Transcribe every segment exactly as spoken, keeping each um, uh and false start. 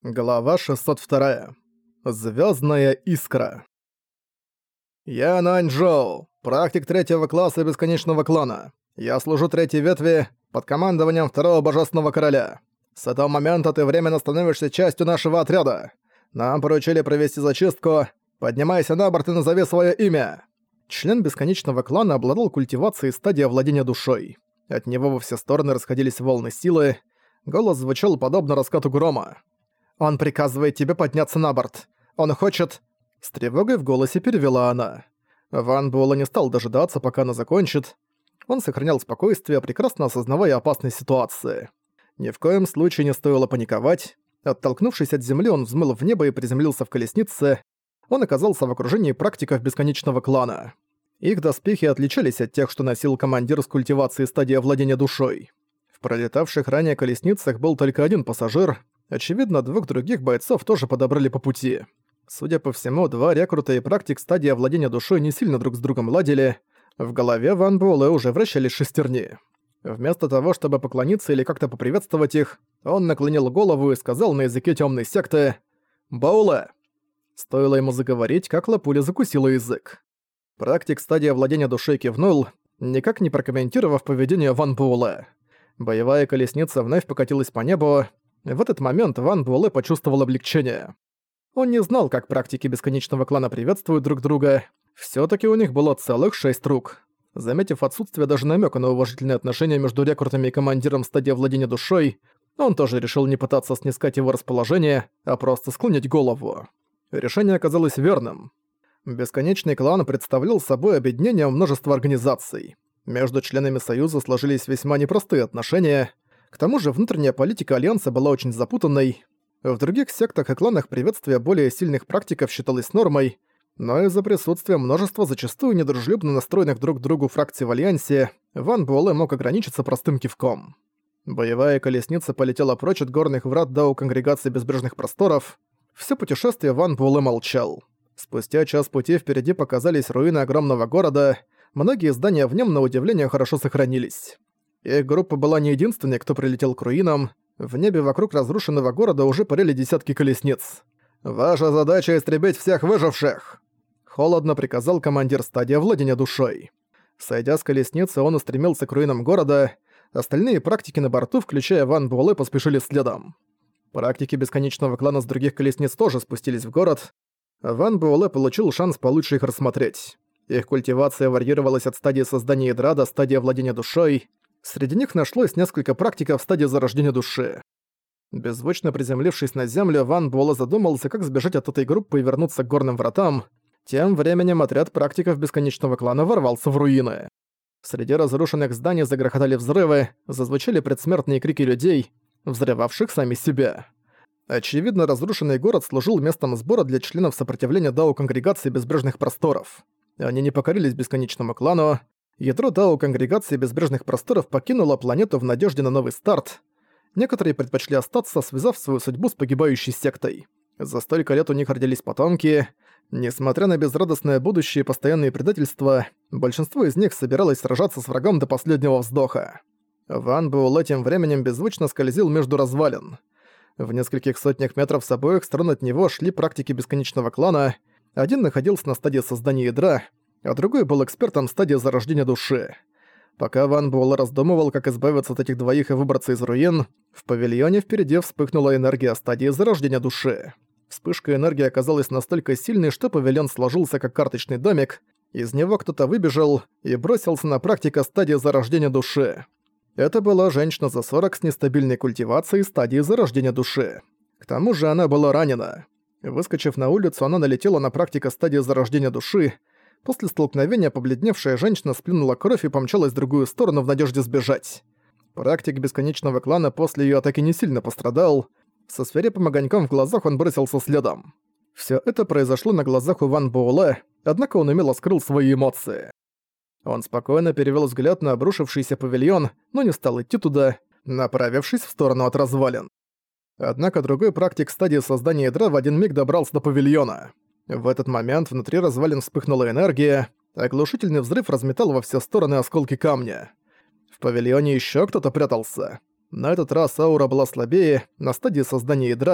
Глава шестьсот два. Звездная искра. Я Наньчжоу, практик третьего класса бесконечного клана. Я служу третьей ветви под командованием второго божественного короля. С этого момента ты временно становишься частью нашего отряда. Нам поручили провести зачистку. Поднимайся на борт и назови свое имя. Член бесконечного клана обладал культивацией стадии овладения душой. От него во все стороны расходились волны силы. Голос звучал подобно раскату грома. «Он приказывает тебе подняться на борт. Он хочет...» С тревогой в голосе перевела она. Ван Буэлэ не стал дожидаться, пока она закончит. Он сохранял спокойствие, прекрасно осознавая опасность ситуации. Ни в коем случае не стоило паниковать. Оттолкнувшись от земли, он взмыл в небо и приземлился в колеснице. Он оказался в окружении практиков бесконечного клана. Их доспехи отличались от тех, что носил командир с культивацией стадии овладения душой. В пролетавших ранее колесницах был только один пассажир. Очевидно, двух других бойцов тоже подобрали по пути. Судя по всему, два рекрута и практик стадии овладения душой не сильно друг с другом ладили. В голове Ван Буэлэ уже вращались шестерни. Вместо того, чтобы поклониться или как-то поприветствовать их, он наклонил голову и сказал на языке темной секты «Буэлэ». Стоило ему заговорить, как Лапуля закусила язык. Практик стадии овладения душой кивнул, никак не прокомментировав поведение Ван Буэлэ. Боевая колесница вновь покатилась по небу. В этот момент Ван Буэлэ почувствовал облегчение. Он не знал, как практики бесконечного клана приветствуют друг друга. Всё-таки у них было целых шесть рук. Заметив отсутствие даже намёка на уважительные отношения между рекрутами и командиром стадии владения душой, он тоже решил не пытаться снискать его расположение, а просто склонить голову. Решение оказалось верным. Бесконечный клан представлял собой объединение множества организаций. Между членами Союза сложились весьма непростые отношения. К тому же внутренняя политика Альянса была очень запутанной. В других сектах и кланах приветствие более сильных практиков считалось нормой, но из-за присутствия множества зачастую недружелюбно настроенных друг к другу фракций в Альянсе, Ван Буэлэ мог ограничиться простым кивком. Боевая колесница полетела прочь от горных врат Дао Конгрегации Безбрежных Просторов. Всё путешествие Ван Буэлэ молчал. Спустя час пути впереди показались руины огромного города, многие здания в нем на удивление хорошо сохранились. Их группа была не единственной, кто прилетел к руинам. В небе вокруг разрушенного города уже парили десятки колесниц. «Ваша задача — истребить всех выживших!» Холодно приказал командир стадии владения душой. Сойдя с колесницы, он устремился к руинам города. Остальные практики на борту, включая Ван Буэлэ, поспешили следом. Практики бесконечного клана с других колесниц тоже спустились в город. Ван Буэлэ получил шанс получше их рассмотреть. Их культивация варьировалась от стадии создания ядра до стадии владения душой. Среди них нашлось несколько практиков в стадии зарождения души. Беззвучно приземлившись на землю, Ван Буэлэ задумался, как сбежать от этой группы и вернуться к горным вратам. Тем временем отряд практиков бесконечного клана ворвался в руины. Среди разрушенных зданий загрохотали взрывы, зазвучали предсмертные крики людей, взрывавших сами себя. Очевидно, разрушенный город служил местом сбора для членов сопротивления Дао Конгрегации Безбрежных Просторов. Они не покорились бесконечному клану. Ядро Дао Конгрегации Безбрежных Просторов покинуло планету в надежде на новый старт. Некоторые предпочли остаться, связав свою судьбу с погибающей сектой. За столько лет у них родились потомки. Несмотря на безрадостное будущее и постоянные предательства, большинство из них собиралось сражаться с врагом до последнего вздоха. Ван Буэлэ тем временем беззвучно скользил между развалин. В нескольких сотнях метров с обоих сторон от него шли практики бесконечного клана. Один находился на стадии создания ядра, а другой был экспертом стадии зарождения души. Пока Ван Буэлэ раздумывал, как избавиться от этих двоих и выбраться из руин, в павильоне впереди вспыхнула энергия стадии зарождения души. Вспышка энергии оказалась настолько сильной, что павильон сложился как карточный домик, из него кто-то выбежал и бросился на практика стадии зарождения души. Это была женщина за сорок с нестабильной культивацией стадии зарождения души. К тому же она была ранена. Выскочив на улицу, она налетела на практика стадии зарождения души. После столкновения побледневшая женщина сплюнула кровь и помчалась в другую сторону в надежде сбежать. Практик бесконечного клана после её атаки не сильно пострадал. Со свирепым огоньком в глазах он бросился следом. Всё это произошло на глазах у Ван Буэлэ, однако он умело скрыл свои эмоции. Он спокойно перевёл взгляд на обрушившийся павильон, но не стал идти туда, направившись в сторону от развалин. Однако другой практик стадии создания ядра в один миг добрался до павильона. В этот момент внутри развалин вспыхнула энергия, оглушительный взрыв разметал во все стороны осколки камня. В павильоне ещё кто-то прятался. На этот раз аура была слабее, на стадии создания ядра.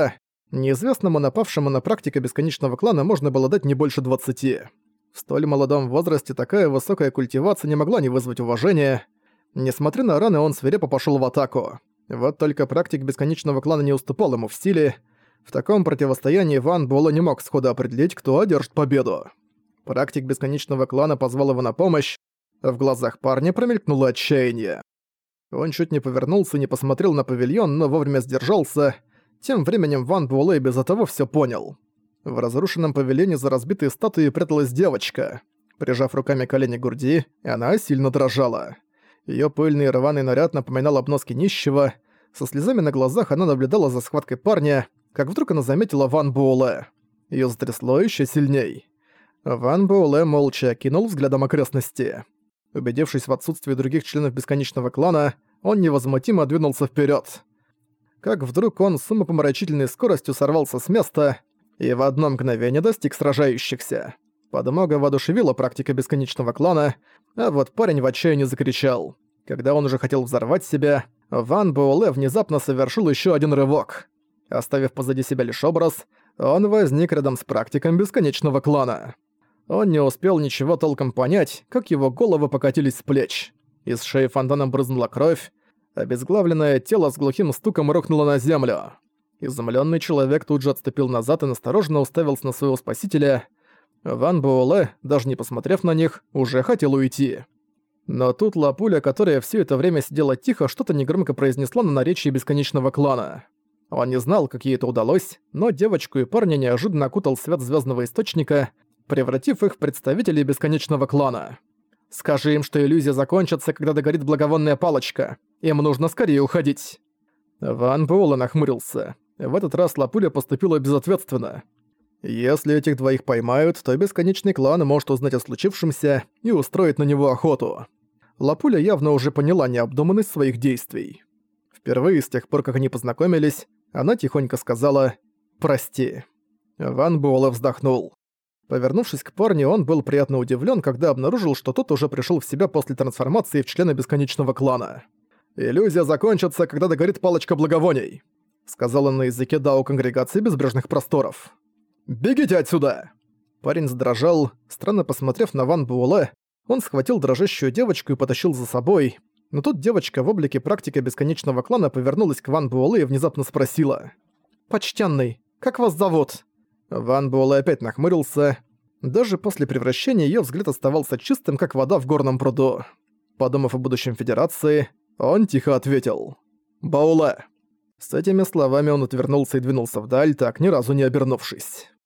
Неизвестному напавшему на практика бесконечного клана можно было дать не больше двадцати. В столь молодом возрасте такая высокая культивация не могла не вызвать уважения. Несмотря на раны, он свирепо пошел в атаку. Вот только практик бесконечного клана не уступал ему в силе. В таком противостоянии Ван Буэлэ не мог сходу определить, кто одержит победу. Практик бесконечного клана позвал его на помощь, а в глазах парня промелькнуло отчаяние. Он чуть не повернулся и не посмотрел на павильон, но вовремя сдержался. Тем временем Ван Буэлэ без этого всё понял. В разрушенном павильоне за разбитой статуей пряталась девочка. Прижав руками колени к груди, она сильно дрожала. Её пыльный и рваный наряд напоминал обноски нищего. Со слезами на глазах она наблюдала за схваткой парня, как вдруг она заметила Ван Буэлэ. Её затрясло ещё сильней. Ван Буэлэ молча окинул взглядом окрестности. Убедившись в отсутствии других членов бесконечного клана, он невозмутимо двинулся вперёд. Как вдруг он с умопомрачительной скоростью сорвался с места и в одно мгновение достиг сражающихся. Подмога воодушевила практика бесконечного клана, а вот парень в отчаянии закричал. Когда он уже хотел взорвать себя, Ван Буэлэ внезапно совершил ещё один рывок. Оставив позади себя лишь образ, он возник рядом с практиком бесконечного клана. Он не успел ничего толком понять, как его головы покатились с плеч. Из шеи фонтаном брызнула кровь, обезглавленное тело с глухим стуком рухнуло на землю. Изумлённый человек тут же отступил назад и настороженно уставился на своего спасителя. Ван Буэлэ, даже не посмотрев на них, уже хотел уйти. Но тут Лапуля, которая всё это время сидела тихо, что-то негромко произнесла на наречии бесконечного клана. Он не знал, как ей это удалось, но девочку и парня неожиданно окутал свет звёздного источника, превратив их в представителей бесконечного клана. «Скажи им, что иллюзия закончится, когда догорит благовонная палочка. Им нужно скорее уходить». Ван Буэлэ нахмурился. В этот раз Лапуля поступила безответственно. Если этих двоих поймают, то бесконечный клан может узнать о случившемся и устроить на него охоту. Лапуля явно уже поняла необдуманность своих действий. Впервые с тех пор, как они познакомились, она тихонько сказала «Прости». Ван Буэлэ вздохнул. Повернувшись к парню, он был приятно удивлен, когда обнаружил, что тот уже пришел в себя после трансформации в члена бесконечного клана. «Иллюзия закончится, когда догорит палочка благовоний», — сказал он на языке Дао Конгрегации Безбрежных Просторов. «Бегите отсюда!» Парень задрожал. Странно посмотрев на Ван Буэлэ, он схватил дрожащую девочку и потащил за собой. Но тут девочка в облике практика бесконечного клана повернулась к Ван Буэлэ и внезапно спросила: «Почтенный, как вас зовут?» Ван Буэлэ опять нахмурился. Даже после превращения её взгляд оставался чистым, как вода в горном пруду. Подумав о будущем Федерации, он тихо ответил: «Буэлэ». С этими словами он отвернулся и двинулся вдаль, так ни разу не обернувшись.